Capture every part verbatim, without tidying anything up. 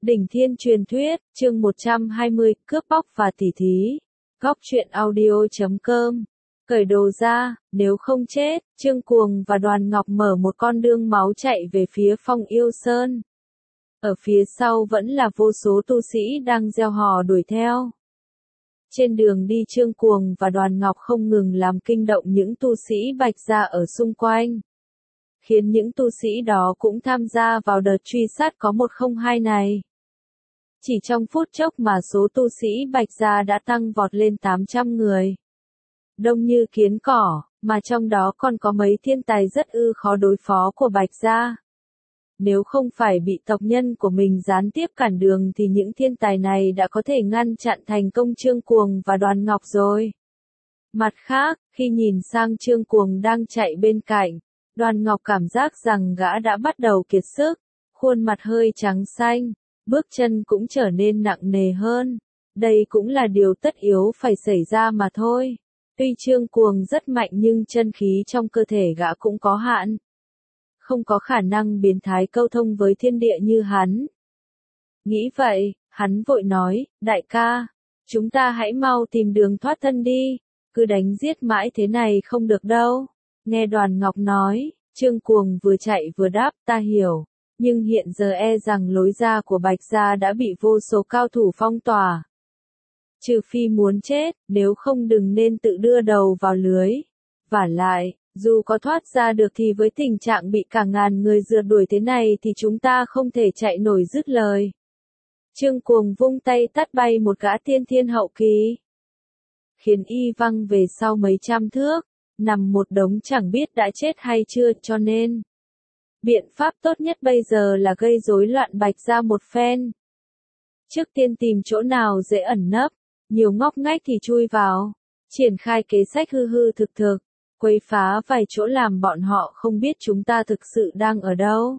Đỉnh Thiên Truyền Thuyết, chương một trăm hai mươi, cướp bóc và tỉ thí. Góc truyện audio chấm com. Cởi đồ ra, nếu không chết, Trương Cuồng và Đoàn Ngọc mở một con đường máu chạy về phía Phong Yêu Sơn. Ở phía sau vẫn là vô số tu sĩ đang reo hò đuổi theo. Trên đường đi Trương Cuồng và Đoàn Ngọc không ngừng làm kinh động những tu sĩ Bạch Gia ở xung quanh, khiến những tu sĩ đó cũng tham gia vào đợt truy sát có một không hai này. Chỉ trong phút chốc mà số tu sĩ Bạch Gia đã tăng vọt lên tám trăm người. Đông như kiến cỏ, mà trong đó còn có mấy thiên tài rất ư khó đối phó của Bạch Gia. Nếu không phải bị tộc nhân của mình gián tiếp cản đường thì những thiên tài này đã có thể ngăn chặn thành công Trương Cuồng và Đoàn Ngọc rồi. Mặt khác, khi nhìn sang Trương Cuồng đang chạy bên cạnh, Đoàn Ngọc cảm giác rằng gã đã bắt đầu kiệt sức, khuôn mặt hơi trắng xanh, bước chân cũng trở nên nặng nề hơn. Đây cũng là điều tất yếu phải xảy ra mà thôi. Tuy Trương Cuồng rất mạnh nhưng chân khí trong cơ thể gã cũng có hạn. Không có khả năng biến thái câu thông với thiên địa như hắn. Nghĩ vậy, hắn vội nói, đại ca, chúng ta hãy mau tìm đường thoát thân đi, cứ đánh giết mãi thế này không được đâu. Nghe Đoàn Ngọc nói, Trương Cuồng vừa chạy vừa đáp, ta hiểu, nhưng hiện giờ e rằng lối ra của Bạch Gia đã bị vô số cao thủ phong tỏa. Trừ phi muốn chết, nếu không đừng nên tự đưa đầu vào lưới. Vả lại, dù có thoát ra được thì với tình trạng bị cả ngàn người rượt đuổi thế này thì chúng ta không thể chạy nổi dứt lời. Trương Cuồng vung tay tát bay một gã tiên thiên hậu kỳ, khiến y văng về sau mấy trăm thước, nằm một đống chẳng biết đã chết hay chưa, cho nên biện pháp tốt nhất bây giờ là gây rối loạn Bạch Gia một phen. Trước tiên tìm chỗ nào dễ ẩn nấp, nhiều ngóc ngách thì chui vào, triển khai kế sách hư hư thực thực, quấy phá vài chỗ làm bọn họ không biết chúng ta thực sự đang ở đâu.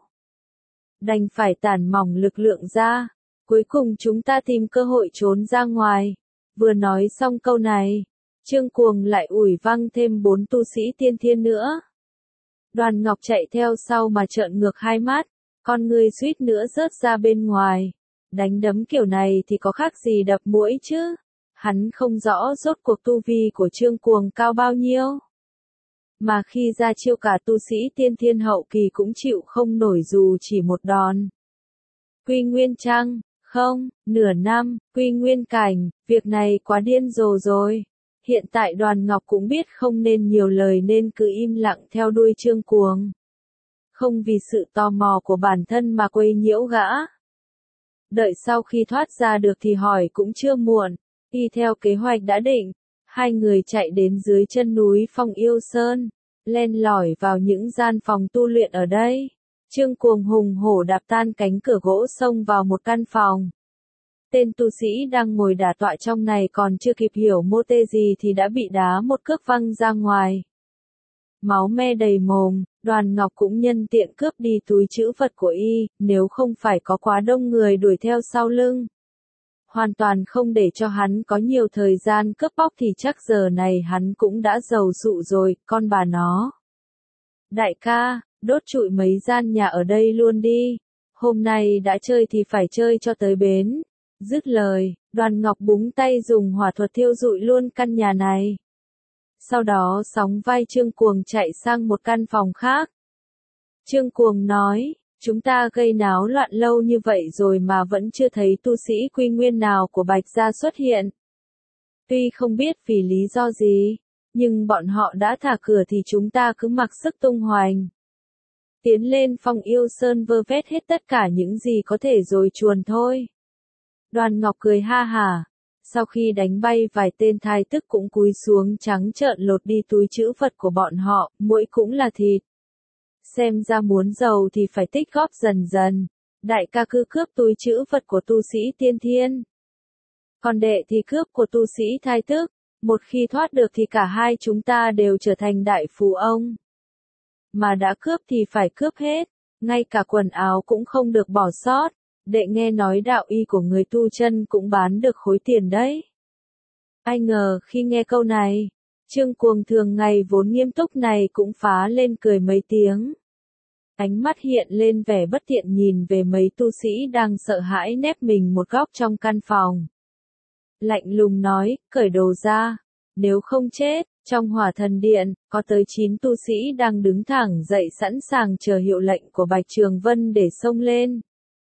Đành phải tản mỏng lực lượng ra, cuối cùng chúng ta tìm cơ hội trốn ra ngoài. Vừa nói xong câu này, Trương Cuồng lại ủi văng thêm bốn tu sĩ tiên thiên nữa. Đoàn Ngọc chạy theo sau mà trợn ngược hai mắt, con người suýt nữa rớt ra bên ngoài. Đánh đấm kiểu này thì có khác gì đập muỗi chứ. Hắn không rõ rốt cuộc tu vi của Trương Cuồng cao bao nhiêu. Mà khi ra chiêu cả tu sĩ tiên thiên hậu kỳ cũng chịu không nổi dù chỉ một đòn. Quy Nguyên Trăng, không, nửa năm, Quy Nguyên Cảnh, việc này quá điên rồ rồi. Hiện tại Đoàn Ngọc cũng biết không nên nhiều lời nên cứ im lặng theo đuôi Trương Cuồng. Không vì sự tò mò của bản thân mà quấy nhiễu gã. Đợi sau khi thoát ra được thì hỏi cũng chưa muộn. Y theo kế hoạch đã định, hai người chạy đến dưới chân núi Phong Yêu Sơn, len lỏi vào những gian phòng tu luyện ở đây. Trương Cuồng hùng hổ đạp tan cánh cửa gỗ xông vào một căn phòng. Tên tu sĩ đang ngồi đả tọa trong này còn chưa kịp hiểu mô tê gì thì đã bị đá một cước văng ra ngoài. Máu me đầy mồm, Đoàn Ngọc cũng nhân tiện cướp đi túi trữ vật của y, nếu không phải có quá đông người đuổi theo sau lưng. Hoàn toàn không để cho hắn có nhiều thời gian cướp bóc thì chắc giờ này hắn cũng đã giàu sụ rồi, con bà nó. Đại ca, đốt trụi mấy gian nhà ở đây luôn đi, hôm nay đã chơi thì phải chơi cho tới bến. Dứt lời, Đoàn Ngọc búng tay dùng hỏa thuật thiêu rụi luôn căn nhà này. Sau đó sóng vai Trương Cuồng chạy sang một căn phòng khác. Trương Cuồng nói, chúng ta gây náo loạn lâu như vậy rồi mà vẫn chưa thấy tu sĩ Quy Nguyên nào của Bạch Gia xuất hiện. Tuy không biết vì lý do gì, nhưng bọn họ đã thả cửa thì chúng ta cứ mặc sức tung hoành. Tiến lên Phong Yêu Sơn vơ vét hết tất cả những gì có thể rồi chuồn thôi. Đoàn Ngọc cười ha hả, sau khi đánh bay vài tên thai tức cũng cúi xuống trắng trợn lột đi túi trữ vật của bọn họ, muỗi cũng là thịt. Xem ra muốn giàu thì phải tích góp dần dần. Đại ca cứ cướp túi trữ vật của tu sĩ tiên thiên, còn đệ thì cướp của tu sĩ thai tức. Một khi thoát được thì cả hai chúng ta đều trở thành đại phú ông. Mà đã cướp thì phải cướp hết, ngay cả quần áo cũng không được bỏ sót. Đệ nghe nói đạo y của người tu chân cũng bán được khối tiền đấy. Ai ngờ khi nghe câu này, Trương Cuồng thường ngày vốn nghiêm túc này cũng phá lên cười mấy tiếng. Ánh mắt hiện lên vẻ bất thiện nhìn về mấy tu sĩ đang sợ hãi nép mình một góc trong căn phòng. Lạnh lùng nói, cởi đồ ra, nếu không chết. Trong hỏa thần điện, có tới chín tu sĩ đang đứng thẳng dậy sẵn sàng chờ hiệu lệnh của Bạch Trường Vân để xông lên.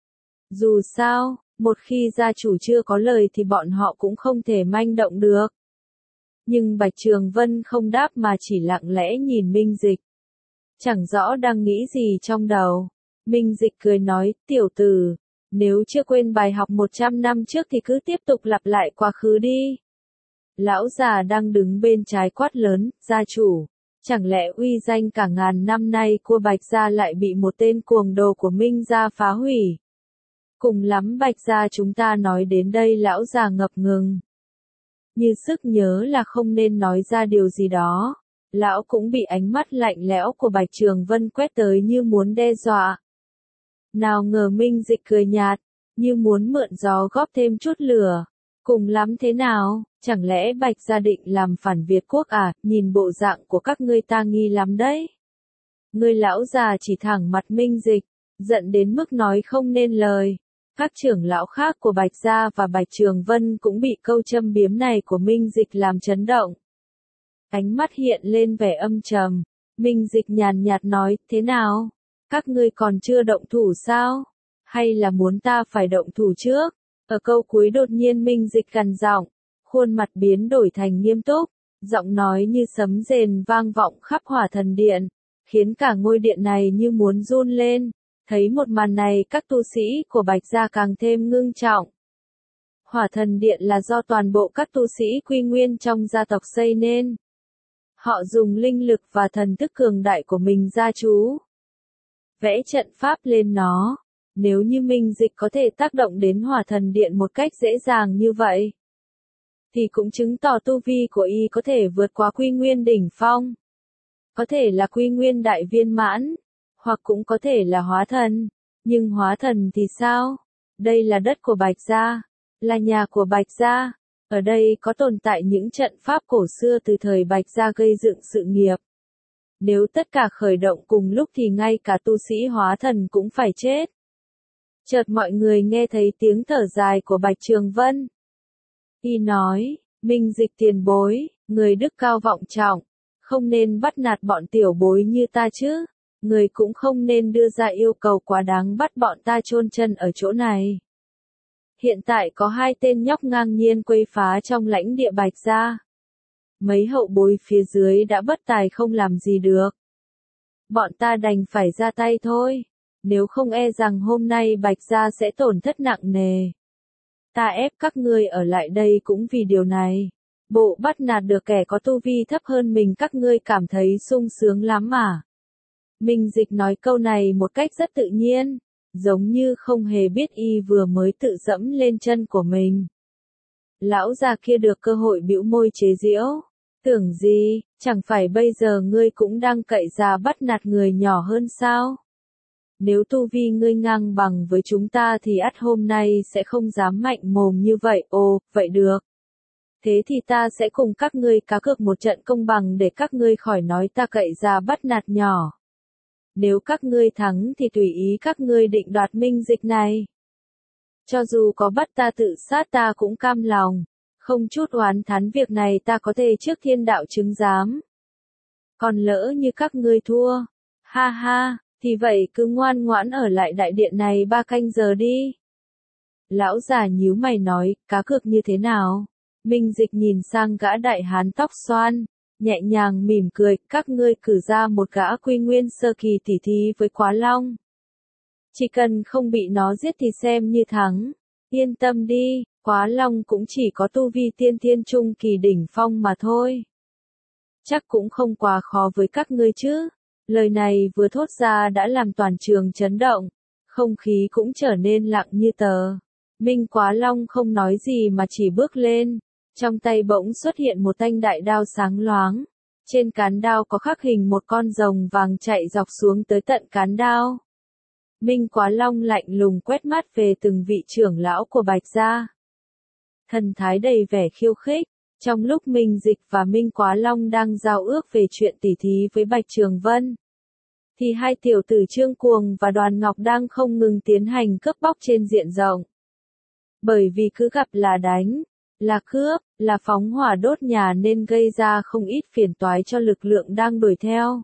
Dù sao, một khi gia chủ chưa có lời thì bọn họ cũng không thể manh động được. Nhưng Bạch Trường Vân không đáp mà chỉ lặng lẽ nhìn Minh Dịch. Chẳng rõ đang nghĩ gì trong đầu. Minh Dịch cười nói, tiểu tử, nếu chưa quên bài học một trăm năm trước thì cứ tiếp tục lặp lại quá khứ đi. Lão già đang đứng bên trái quát lớn, gia chủ, chẳng lẽ uy danh cả ngàn năm nay của Bạch gia lại bị một tên cuồng đồ của Minh gia phá hủy? Cùng lắm Bạch gia chúng ta nói đến đây lão già ngập ngừng. Như sức nhớ là không nên nói ra điều gì đó. Lão cũng bị ánh mắt lạnh lẽo của Bạch Trường Vân quét tới như muốn đe dọa. Nào ngờ Minh Dịch cười nhạt, như muốn mượn gió góp thêm chút lửa. Cùng lắm thế nào, chẳng lẽ Bạch gia định làm phản Việt quốc à, nhìn bộ dạng của các ngươi ta nghi lắm đấy. Người lão già chỉ thẳng mặt Minh Dịch, giận đến mức nói không nên lời. Các trưởng lão khác của Bạch gia và Bạch Trường Vân cũng bị câu châm biếm này của Minh Dịch làm chấn động. Ánh mắt hiện lên vẻ âm trầm, Minh Dịch nhàn nhạt nói, thế nào? Các ngươi còn chưa động thủ sao? Hay là muốn ta phải động thủ trước? Ở câu cuối đột nhiên Minh Dịch gằn giọng, khuôn mặt biến đổi thành nghiêm túc, giọng nói như sấm rền vang vọng khắp hỏa thần điện, khiến cả ngôi điện này như muốn run lên. Thấy một màn này các tu sĩ của Bạch gia càng thêm ngưng trọng. Hỏa thần điện là do toàn bộ các tu sĩ Quy Nguyên trong gia tộc xây nên. Họ dùng linh lực và thần thức cường đại của mình gia trú, vẽ trận pháp lên nó. Nếu như Minh Dịch có thể tác động đến hỏa thần điện một cách dễ dàng như vậy, thì cũng chứng tỏ tu vi của y có thể vượt qua Quy Nguyên đỉnh phong. Có thể là Quy Nguyên đại viên mãn, hoặc cũng có thể là hóa thần. Nhưng hóa thần thì sao? Đây là đất của Bạch gia, là nhà của Bạch gia. Ở đây có tồn tại những trận pháp cổ xưa từ thời Bạch gia gây dựng sự nghiệp. Nếu tất cả khởi động cùng lúc thì ngay cả tu sĩ hóa thần cũng phải chết. Chợt mọi người nghe thấy tiếng thở dài của Bạch Trường Vân. Y nói, Minh Dịch tiền bối, người đức cao vọng trọng, không nên bắt nạt bọn tiểu bối như ta chứ. Người cũng không nên đưa ra yêu cầu quá đáng bắt bọn ta chôn chân ở chỗ này. Hiện tại có hai tên nhóc ngang nhiên quấy phá trong lãnh địa Bạch gia. Mấy hậu bối phía dưới đã bất tài không làm gì được. Bọn ta đành phải ra tay thôi. Nếu không e rằng hôm nay Bạch gia sẽ tổn thất nặng nề. Ta ép các ngươi ở lại đây cũng vì điều này. Bộ bắt nạt được kẻ có tu vi thấp hơn mình các ngươi cảm thấy sung sướng lắm mà. Minh Dịch nói câu này một cách rất tự nhiên, giống như không hề biết y vừa mới tự dẫm lên chân của mình. Lão già kia được cơ hội bĩu môi chế giễu. Tưởng gì, chẳng phải bây giờ ngươi cũng đang cậy ra bắt nạt người nhỏ hơn sao? Nếu tu vi ngươi ngang bằng với chúng ta thì ắt hôm nay sẽ không dám mạnh mồm như vậy. Ồ, vậy được. Thế thì ta sẽ cùng các ngươi cá cược một trận công bằng để các ngươi khỏi nói ta cậy ra bắt nạt nhỏ. Nếu các ngươi thắng thì tùy ý các ngươi định đoạt Minh Dịch này. Cho dù có bắt ta tự sát ta cũng cam lòng, không chút oán thán việc này ta có thể trước thiên đạo chứng giám. Còn lỡ như các ngươi thua, ha ha, thì vậy cứ ngoan ngoãn ở lại đại điện này ba canh giờ đi. Lão già nhíu mày nói, cá cược như thế nào? Minh Dịch nhìn sang gã đại hán tóc xoan, nhẹ nhàng mỉm cười, các ngươi cử ra một gã Quy Nguyên sơ kỳ tỉ thí với Quá Long. Chỉ cần không bị nó giết thì xem như thắng. Yên tâm đi, Quá Long cũng chỉ có tu vi tiên thiên trung kỳ đỉnh phong mà thôi. Chắc cũng không quá khó với các ngươi chứ. Lời này vừa thốt ra đã làm toàn trường chấn động, không khí cũng trở nên lặng như tờ. Minh Quá Long không nói gì mà chỉ bước lên. Trong tay bỗng xuất hiện một thanh đại đao sáng loáng. Trên cán đao có khắc hình một con rồng vàng chạy dọc xuống tới tận cán đao. Minh Quá Long lạnh lùng quét mắt về từng vị trưởng lão của Bạch gia. Thần thái đầy vẻ khiêu khích. Trong lúc Minh Dịch và Minh Quá Long đang giao ước về chuyện tỉ thí với Bạch Trường Vân, thì hai tiểu tử Trương Cuồng và Đoàn Ngọc đang không ngừng tiến hành cướp bóc trên diện rộng. Bởi vì cứ gặp là đánh, là cướp, là phóng hỏa đốt nhà nên gây ra không ít phiền toái cho lực lượng đang đuổi theo.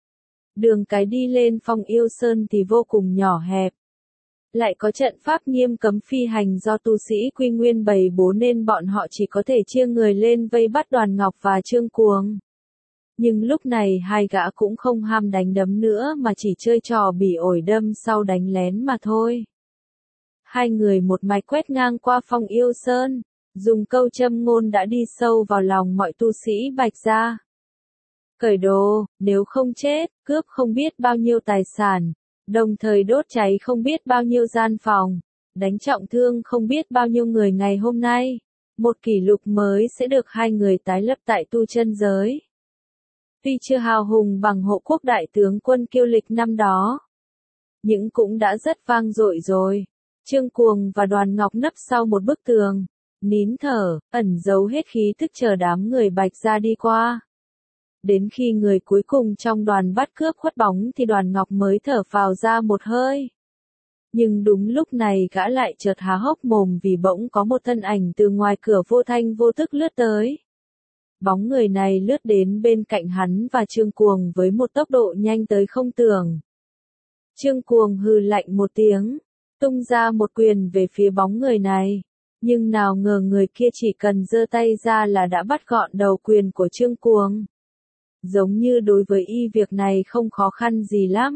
Đường cái đi lên Phong Yêu Sơn thì vô cùng nhỏ hẹp. Lại có trận pháp nghiêm cấm phi hành do tu sĩ Quy Nguyên bày bố nên bọn họ chỉ có thể chia người lên vây bắt Đoàn Ngọc và Trương Cuồng. Nhưng lúc này hai gã cũng không ham đánh đấm nữa mà chỉ chơi trò bỉ ổi đâm sau đánh lén mà thôi. Hai người một mạch quét ngang qua Phong Yêu Sơn, dùng câu châm ngôn đã đi sâu vào lòng mọi tu sĩ Bạch gia. Cởi đồ, nếu không chết, cướp không biết bao nhiêu tài sản, đồng thời đốt cháy không biết bao nhiêu gian phòng, đánh trọng thương không biết bao nhiêu người ngày hôm nay. Một kỷ lục mới sẽ được hai người tái lập tại tu chân giới. Tuy chưa hào hùng bằng Hộ Quốc đại tướng quân Kiêu Lịch năm đó, nhưng cũng đã rất vang dội rồi. Trương Cuồng và Đoàn Ngọc nấp sau một bức tường, nín thở, ẩn giấu hết khí tức chờ đám người Bạch gia đi qua. Đến khi người cuối cùng trong đoàn bắt cướp khuất bóng thì Đoàn Ngọc mới thở phào ra một hơi. Nhưng đúng lúc này gã lại chợt há hốc mồm vì bỗng có một thân ảnh từ ngoài cửa vô thanh vô tức lướt tới. Bóng người này lướt đến bên cạnh hắn và Trương Cuồng với một tốc độ nhanh tới không tưởng. Trương Cuồng hừ lạnh một tiếng, tung ra một quyền về phía bóng người này. Nhưng nào ngờ người kia chỉ cần giơ tay ra là đã bắt gọn đầu quyền của Trương Cuồng. Giống như đối với y việc này không khó khăn gì lắm.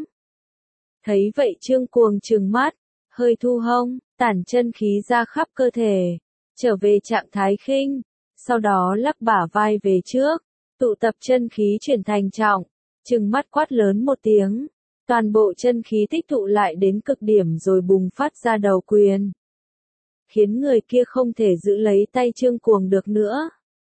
Thấy vậy Trương Cuồng trừng mắt, hơi thu hông, tản chân khí ra khắp cơ thể, trở về trạng thái khinh, sau đó lắc bả vai về trước, tụ tập chân khí chuyển thành trọng, trừng mắt quát lớn một tiếng, toàn bộ chân khí tích tụ lại đến cực điểm rồi bùng phát ra đầu quyền. Khiến người kia không thể giữ lấy tay Trương Cuồng được nữa.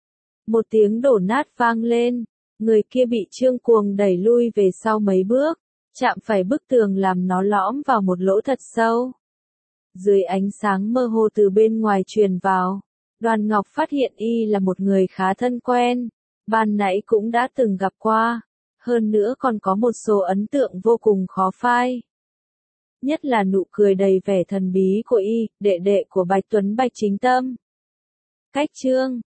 Một tiếng đổ nát vang lên, người kia bị Trương Cuồng đẩy lui về sau mấy bước, chạm phải bức tường làm nó lõm vào một lỗ thật sâu. Dưới ánh sáng mơ hồ từ bên ngoài truyền vào, Đoàn Ngọc phát hiện y là một người khá thân quen, ban nãy cũng đã từng gặp qua, hơn nữa còn có một số ấn tượng vô cùng khó phai. Nhất là nụ cười đầy vẻ thần bí của y, đệ đệ của Bạch Tuấn Bạch Chính Tâm. Cách chương